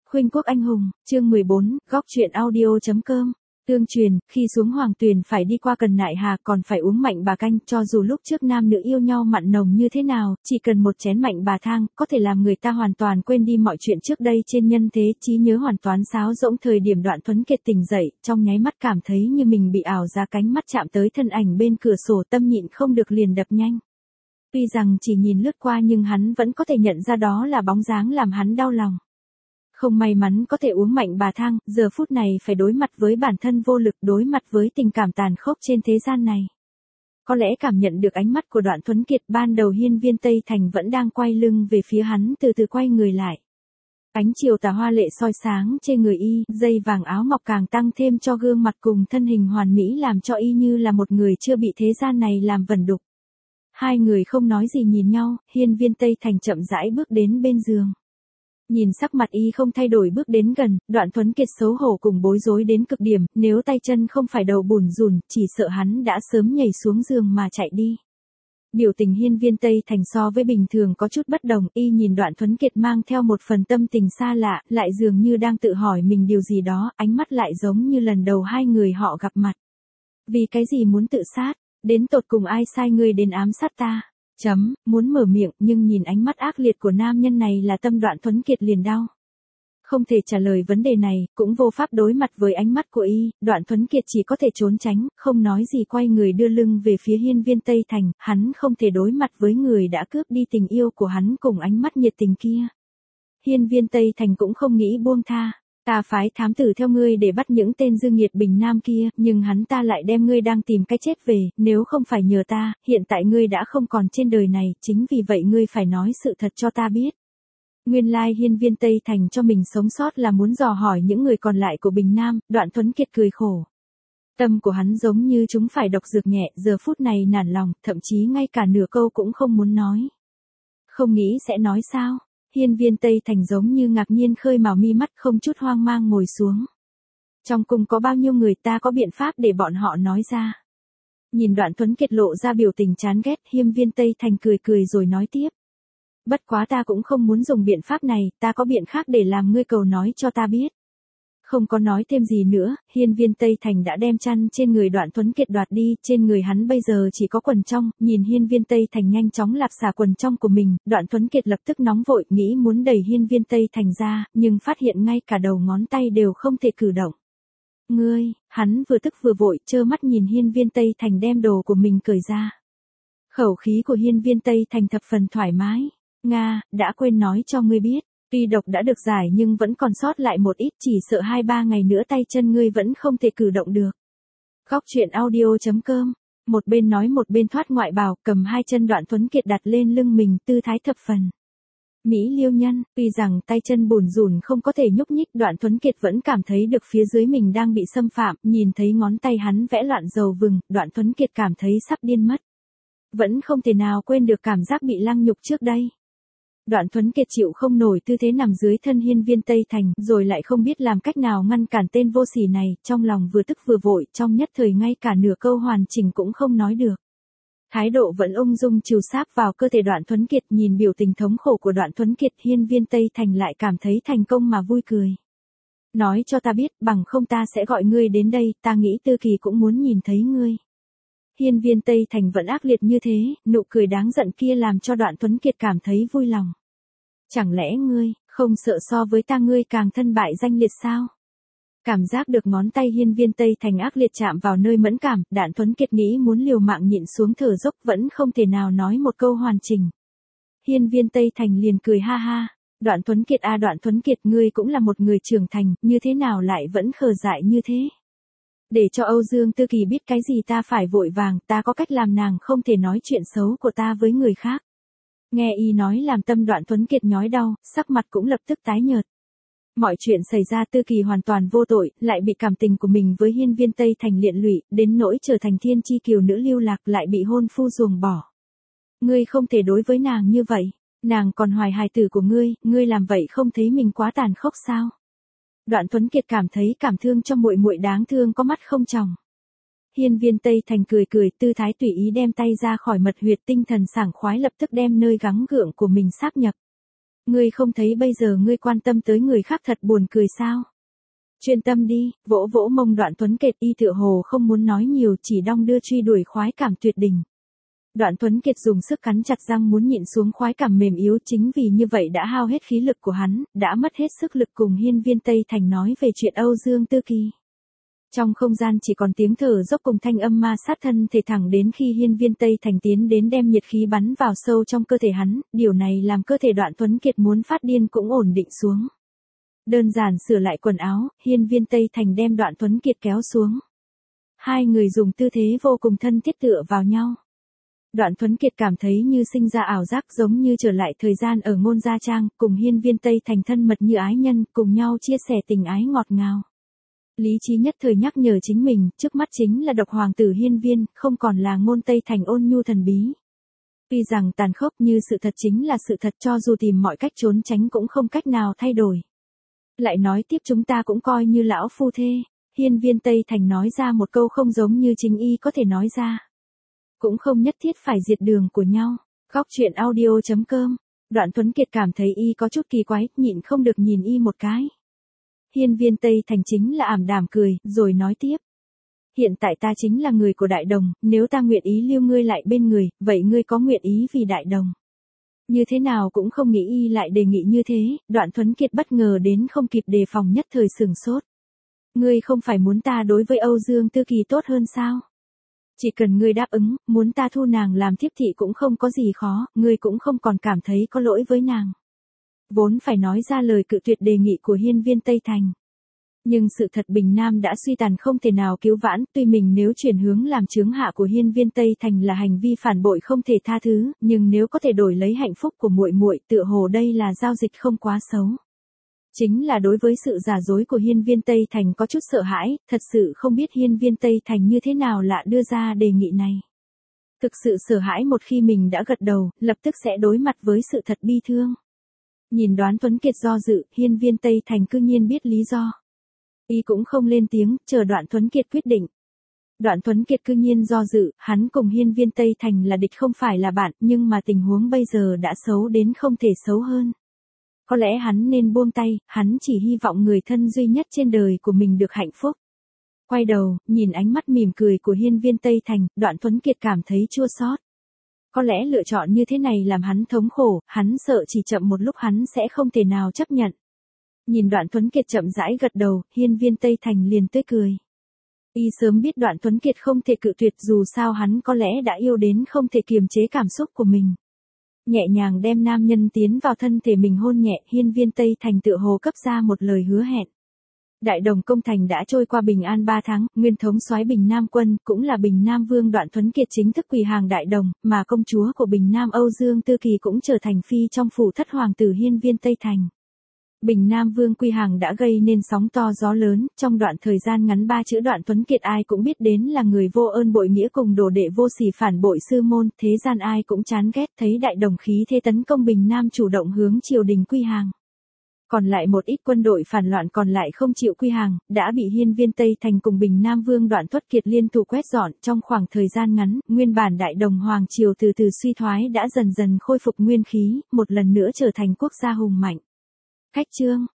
Khuynh quốc anh hùng, chương 14, góc truyện audio.com. Tương truyền, khi xuống Hoàng Tuyền phải đi qua Cần Nại Hà còn phải uống mạnh bà canh, cho dù lúc trước nam nữ yêu nhau mặn nồng như thế nào, chỉ cần một chén mạnh bà thang, có thể làm người ta hoàn toàn quên đi mọi chuyện trước đây trên nhân thế, trí nhớ hoàn toàn sáo rỗng. Thời điểm Đoạn Tuấn Kiệt tỉnh dậy, trong nháy mắt cảm thấy như mình bị ảo ra, cánh mắt chạm tới thân ảnh bên cửa sổ, tâm nhịn không được liền đập nhanh. Tuy rằng chỉ nhìn lướt qua nhưng hắn vẫn có thể nhận ra đó là bóng dáng làm hắn đau lòng. Không may mắn có thể uống mạnh bà thang, giờ phút này phải đối mặt với bản thân vô lực, đối mặt với tình cảm tàn khốc trên thế gian này. Có lẽ cảm nhận được ánh mắt của Đoạn Tuấn Kiệt, ban đầu hiên viên Tây Thành vẫn đang quay lưng về phía hắn, từ từ quay người lại. Ánh chiều tà hoa lệ soi sáng trên người y, dây vàng áo ngọc càng tăng thêm cho gương mặt cùng thân hình hoàn mỹ, làm cho y như là một người chưa bị thế gian này làm vẩn đục. Hai người không nói gì nhìn nhau, hiên viên Tây Thành chậm rãi bước đến bên giường. Nhìn sắc mặt y không thay đổi bước đến gần, Đoạn Tuấn Kiệt xấu hổ cùng bối rối đến cực điểm, nếu tay chân không phải đầu bùn rùn, chỉ sợ hắn đã sớm nhảy xuống giường mà chạy đi. Biểu tình hiên viên Tây Thành so với bình thường có chút bất đồng, y nhìn Đoạn Tuấn Kiệt mang theo một phần tâm tình xa lạ, lại dường như đang tự hỏi mình điều gì đó, ánh mắt lại giống như lần đầu hai người họ gặp mặt. Vì cái gì muốn tự sát? Đến tột cùng ai sai ngươi đến ám sát ta? Muốn mở miệng nhưng nhìn ánh mắt ác liệt của nam nhân này là tâm Đoạn Tuấn Kiệt liền đau. Không thể trả lời vấn đề này, cũng vô pháp đối mặt với ánh mắt của y, Đoạn Tuấn Kiệt chỉ có thể trốn tránh, không nói gì quay người đưa lưng về phía hiên viên Tây Thành, hắn không thể đối mặt với người đã cướp đi tình yêu của hắn cùng ánh mắt nhiệt tình kia. Hiên viên Tây Thành cũng không nghĩ buông tha. Ta phái thám tử theo ngươi để bắt những tên dương nghiệt Bình Nam kia, nhưng hắn ta lại đem ngươi đang tìm cái chết về, nếu không phải nhờ ta, hiện tại ngươi đã không còn trên đời này, chính vì vậy ngươi phải nói sự thật cho ta biết. Nguyên lai hiên viên Tây Thành cho mình sống sót là muốn dò hỏi những người còn lại của Bình Nam, Đoạn Tuấn Kiệt cười khổ. Tâm của hắn giống như chúng phải độc dược nhẹ, giờ phút này nản lòng, thậm chí ngay cả nửa câu cũng không muốn nói. Không nghĩ sẽ nói sao? Hiên viên Tây Thành giống như ngạc nhiên khơi mào mi mắt, không chút hoang mang ngồi xuống. Trong cung có bao nhiêu người, ta có biện pháp để bọn họ nói ra. Nhìn Đoạn Tuấn Kiệt lộ ra biểu tình chán ghét, hiên viên Tây Thành cười cười rồi nói tiếp. Bất quá ta cũng không muốn dùng biện pháp này, ta có biện khác để làm ngươi cầu nói cho ta biết. Không có nói thêm gì nữa, hiên viên Tây Thành đã đem chăn trên người Đoạn Tuấn Kiệt đoạt đi, trên người hắn bây giờ chỉ có quần trong, nhìn hiên viên Tây Thành nhanh chóng lạp xả quần trong của mình, Đoạn Tuấn Kiệt lập tức nóng vội, nghĩ muốn đẩy hiên viên Tây Thành ra, nhưng phát hiện ngay cả đầu ngón tay đều không thể cử động. Ngươi, hắn vừa tức vừa vội, trơ mắt nhìn hiên viên Tây Thành đem đồ của mình cởi ra. Khẩu khí của hiên viên Tây Thành thập phần thoải mái. Nga, đã quên nói cho ngươi biết. Tuy độc đã được giải nhưng vẫn còn sót lại một ít, chỉ sợ 2-3 ngày nữa tay chân ngươi vẫn không thể cử động được. Góc truyện audio.com. Một bên nói một bên thoát ngoại bào, cầm hai chân Đoạn Tuấn Kiệt đặt lên lưng mình, tư thái thập phần mỹ liêu nhân. Tuy rằng tay chân bùn rùn không có thể nhúc nhích, Đoạn Tuấn Kiệt vẫn cảm thấy được phía dưới mình đang bị xâm phạm, nhìn thấy ngón tay hắn vẽ loạn dầu vừng, Đoạn Tuấn Kiệt cảm thấy sắp điên mất. Vẫn không thể nào quên được cảm giác bị lăng nhục trước đây. Đoạn Tuấn Kiệt chịu không nổi tư thế nằm dưới thân hiên viên Tây Thành, rồi lại không biết làm cách nào ngăn cản tên vô sỉ này, trong lòng vừa tức vừa vội, trong nhất thời ngay cả nửa câu hoàn chỉnh cũng không nói được. Thái độ vẫn ung dung trừ sáp vào cơ thể Đoạn Tuấn Kiệt, nhìn biểu tình thống khổ của Đoạn Tuấn Kiệt, hiên viên Tây Thành lại cảm thấy thành công mà vui cười. Nói cho ta biết, bằng không ta sẽ gọi ngươi đến đây, ta nghĩ Tư Kỳ cũng muốn nhìn thấy ngươi. Hiên viên Tây Thành vẫn ác liệt như thế, nụ cười đáng giận kia làm cho Đoạn Tuấn Kiệt cảm thấy vui lòng. Chẳng lẽ ngươi, không sợ so với ta ngươi càng thân bại danh liệt sao? Cảm giác được ngón tay hiên viên Tây Thành ác liệt chạm vào nơi mẫn cảm, Đoạn Tuấn Kiệt nghĩ muốn liều mạng nhịn xuống thở dốc, vẫn không thể nào nói một câu hoàn chỉnh. Hiên viên Tây Thành liền cười ha ha. Đoạn Tuấn Kiệt à, Đoạn Tuấn Kiệt, ngươi cũng là một người trưởng thành, như thế nào lại vẫn khờ dại như thế? Để cho Âu Dương Tư Kỳ biết cái gì ta phải vội vàng, ta có cách làm nàng không thể nói chuyện xấu của ta với người khác. Nghe y nói làm tâm Đoạn Tuấn Kiệt nhói đau, sắc mặt cũng lập tức tái nhợt. Mọi chuyện xảy ra Tư Kỳ hoàn toàn vô tội, lại bị cảm tình của mình với hiên viên Tây Thành liện lụy, đến nỗi trở thành thiên chi kiều nữ lưu lạc, lại bị hôn phu ruồng bỏ. Ngươi không thể đối với nàng như vậy, nàng còn hoài hài tử của ngươi làm vậy không thấy mình quá tàn khốc sao? Đoạn Tuấn Kiệt cảm thấy cảm thương cho muội muội đáng thương có mắt không tròng. Hiên viên Tây Thành cười cười, tư thái tùy ý đem tay ra khỏi mật huyệt, tinh thần sảng khoái lập tức đem nơi gắng gượng của mình sáp nhập. Ngươi không thấy bây giờ ngươi quan tâm tới người khác thật buồn cười sao? Chuyên tâm đi, vỗ vỗ mông Đoạn Tuấn Kiệt, y tựa hồ không muốn nói nhiều, chỉ đong đưa truy đuổi khoái cảm tuyệt đỉnh. Đoạn Tuấn Kiệt dùng sức cắn chặt răng muốn nhịn xuống khoái cảm mềm yếu, chính vì như vậy đã hao hết khí lực của hắn, đã mất hết sức lực cùng Hiên Viên Tây Thành nói về chuyện Âu Dương Tư Kỳ. Trong không gian chỉ còn tiếng thở dốc cùng thanh âm ma sát thân thể, thẳng đến khi Hiên Viên Tây Thành tiến đến đem nhiệt khí bắn vào sâu trong cơ thể hắn, điều này làm cơ thể Đoạn Tuấn Kiệt muốn phát điên cũng ổn định xuống. Đơn giản sửa lại quần áo, Hiên Viên Tây Thành đem Đoạn Tuấn Kiệt kéo xuống. Hai người dùng tư thế vô cùng thân thiết tựa vào nhau. Đoạn Tuấn Kiệt cảm thấy như sinh ra ảo giác, giống như trở lại thời gian ở Ngôn Gia Trang, cùng Hiên Viên Tây Thành thân mật như ái nhân, cùng nhau chia sẻ tình ái ngọt ngào. Lý trí nhất thời nhắc nhở chính mình, trước mắt chính là độc hoàng tử Hiên Viên, không còn là Ngôn Tây Thành ôn nhu thần bí. Tuy rằng tàn khốc như sự thật chính là sự thật, cho dù tìm mọi cách trốn tránh cũng không cách nào thay đổi. Lại nói tiếp, chúng ta cũng coi như lão phu thê. Hiên Viên Tây Thành nói ra một câu không giống như chính y có thể nói ra. Cũng không nhất thiết phải diệt đường của nhau. Góc truyện audio.com. Đoạn Tuấn Kiệt cảm thấy y có chút kỳ quái, nhịn không được nhìn y một cái. Hiên Viên Tây Thành chính là ảm đạm cười, rồi nói tiếp. Hiện tại ta chính là người của Đại Đồng, nếu ta nguyện ý lưu ngươi lại bên người, vậy ngươi có nguyện ý vì Đại Đồng? Như thế nào cũng không nghĩ y lại đề nghị như thế, Đoạn Tuấn Kiệt bất ngờ đến không kịp đề phòng, nhất thời sửng sốt. Ngươi không phải muốn ta đối với Âu Dương Tư Kỳ tốt hơn sao? Chỉ cần ngươi đáp ứng, muốn ta thu nàng làm thiếp thị cũng không có gì khó, ngươi cũng không còn cảm thấy có lỗi với nàng. Vốn phải nói ra lời cự tuyệt đề nghị của Hiên Viên Tây Thành. Nhưng sự thật Bình Nam đã suy tàn, không thể nào cứu vãn, tuy mình nếu chuyển hướng làm chướng hạ của Hiên Viên Tây Thành là hành vi phản bội không thể tha thứ, nhưng nếu có thể đổi lấy hạnh phúc của muội muội, tựa hồ đây là giao dịch không quá xấu. Chính là đối với sự giả dối của Hiên Viên Tây Thành có chút sợ hãi, thật sự không biết Hiên Viên Tây Thành như thế nào lạ đưa ra đề nghị này. Thực sự sợ hãi một khi mình đã gật đầu, lập tức sẽ đối mặt với sự thật bi thương. Nhìn Đoạn Tuấn Kiệt do dự, Hiên Viên Tây Thành cư nhiên biết lý do. Y cũng không lên tiếng, chờ Đoạn Tuấn Kiệt quyết định. Đoạn Tuấn Kiệt cư nhiên do dự, hắn cùng Hiên Viên Tây Thành là địch không phải là bạn, nhưng mà tình huống bây giờ đã xấu đến không thể xấu hơn. Có lẽ hắn nên buông tay, hắn chỉ hy vọng người thân duy nhất trên đời của mình được hạnh phúc. Quay đầu, nhìn ánh mắt mỉm cười của Hiên Viên Tây Thành, Đoạn Tuấn Kiệt cảm thấy chua xót. Có lẽ lựa chọn như thế này làm hắn thống khổ, hắn sợ chỉ chậm một lúc hắn sẽ không thể nào chấp nhận. Nhìn Đoạn Tuấn Kiệt chậm rãi gật đầu, Hiên Viên Tây Thành liền tươi cười. Y sớm biết Đoạn Tuấn Kiệt không thể cự tuyệt, dù sao hắn có lẽ đã yêu đến không thể kiềm chế cảm xúc của mình. Nhẹ nhàng đem nam nhân tiến vào thân thể mình hôn nhẹ, Hiên Viên Tây Thành tựa hồ cấp ra một lời hứa hẹn. Đại Đồng công thành đã trôi qua bình an 3 tháng, nguyên thống soái Bình Nam quân, cũng là Bình Nam vương Đoạn Tuấn Kiệt chính thức quỳ hàng Đại Đồng, mà công chúa của Bình Nam Âu Dương Tư Kỳ cũng trở thành phi trong phủ thất hoàng tử Hiên Viên Tây Thành. Bình Nam vương quy hàng đã gây nên sóng to gió lớn, trong đoạn thời gian ngắn 3 chữ Đoạn Tuấn Kiệt ai cũng biết đến là người vô ơn bội nghĩa cùng đồ đệ vô sỉ phản bội sư môn, thế gian ai cũng chán ghét, thấy Đại Đồng khí thế tấn công Bình Nam chủ động hướng triều đình quy hàng. Còn lại một ít quân đội phản loạn còn lại không chịu quy hàng, đã bị Hiên Viên Tây Thành cùng Bình Nam vương Đoạn Tuấn Kiệt liên thủ quét dọn, trong khoảng thời gian ngắn, nguyên bản Đại Đồng hoàng triều từ từ suy thoái đã dần dần khôi phục nguyên khí, một lần nữa trở thành quốc gia hùng mạnh. Khách chương